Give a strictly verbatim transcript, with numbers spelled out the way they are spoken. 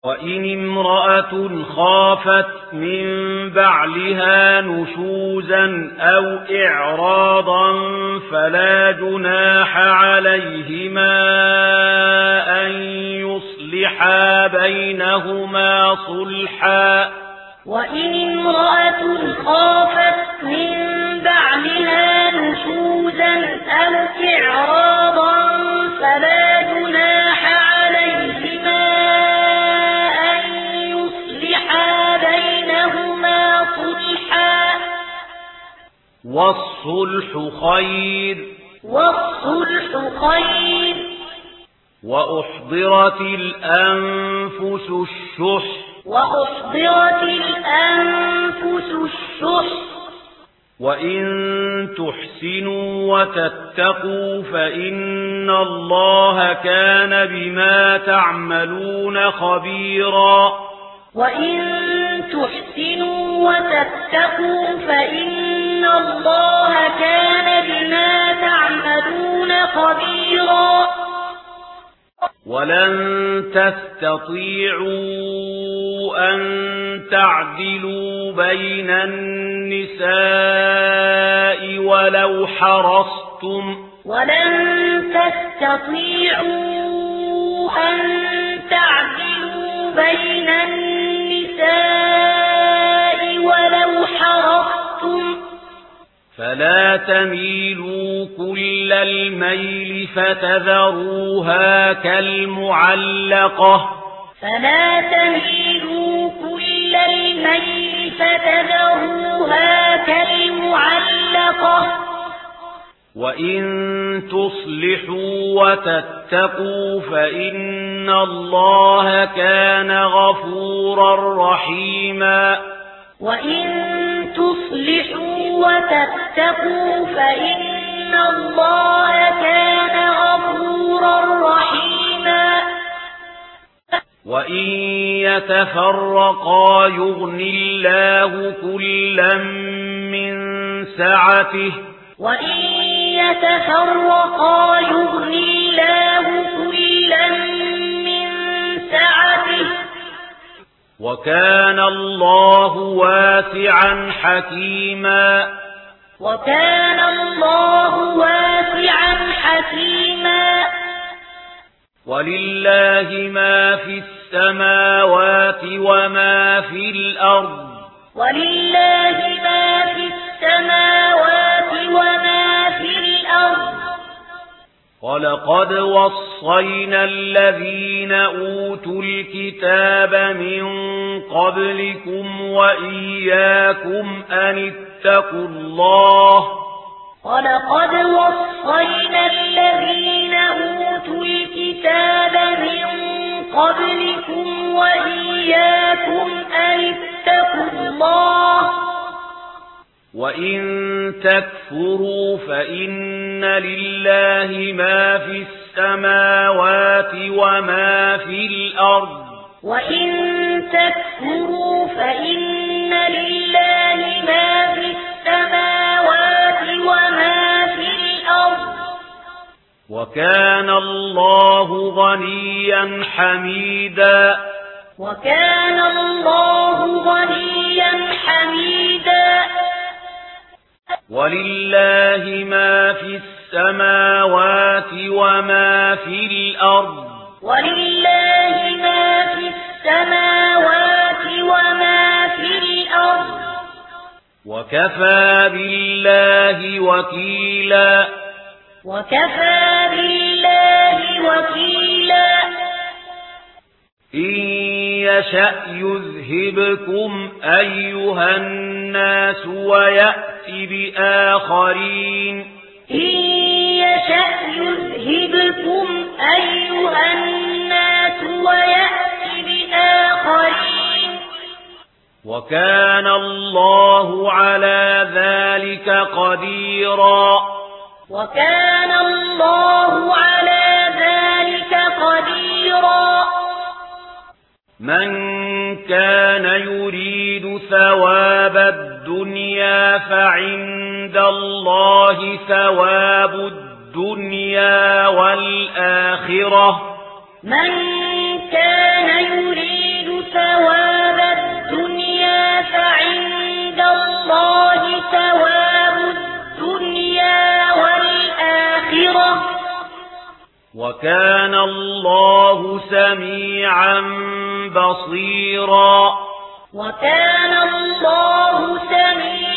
وإن امرأة خافت من بعلها نشوزا أو إعراضا فلا جناح عليهما أن يصلحا بينهما صلحا. وإن امرأة خافت من بعلها نشوزا أو إعراضا فلا جناح عليهما أن يصلحا بينهما صلحا. والصلح خير. والصلح خير. وأحضرت الأنفس الشح. وأحضرت الأنفس الشح. وإن تحسنوا وتتقوا فإن الله كان بما تعملون خبيرا. وإن تحسنوا وتتقوا فإن الله كان بما تعملون خبيرا. ولن تستطيعوا أن تعدلوا بين النساء ولو حرصتم. ولن تستطيعوا أن تعدلوا بين النساء ولو حرصتم. فلا تميلوا كل الميل فتذروها كالمعلقة. فلا تميلوا كل الميل فتذروها كالمعلقة. وإن تصلحوا وتتقوا فإن الله كان غفورا رحيما. وإن تصلحوا وتتقوا فإن الله كان غفورا رحيما. وإن يتفرقا يغن الله كلا من سعته. وإن يتفرقا يغن الله كلا من سعته. وكان الله واسعا حكيما. وكان الله واسعا حكيما. ولله ما في السماوات وما في الأرض. ولله ما في السماوات وما في الأرض. ولقد وصينا الذين أوتوا الكتاب من قبلكم وإياكم أن اتقوا الله. ولقد وصينا الذين أوتوا الكتاب من قبلكم وإياكم أن اتقوا الله. وإن تكفروا فإن لله ما في السماوات وما في الأرض. وإن تكفروا فإن لله ما في السماوات وما في الأرض. وكان الله غنيا حميدا. وكان الله غنيا حميدا. ولله ما في السماوات وما في الأرض. ولله ما في السماوات وما في الأرض. وكفى بالله وكيلا. وكفى بالله وكيلا. إن يشأ يذهبكم أيها الناس ويأتي بآخرين. إن يشأ يذهبكم أيها الناس ويأتي بآخرين. وكان الله على ذلك قديرا. وكان الله على ذلك قديرا. من كان يريد ثواب الدنيا فعند الله ثواب الدنيا والآخرة. من كان يريد وكان الله سميعا بصيرا وكان الله سميعا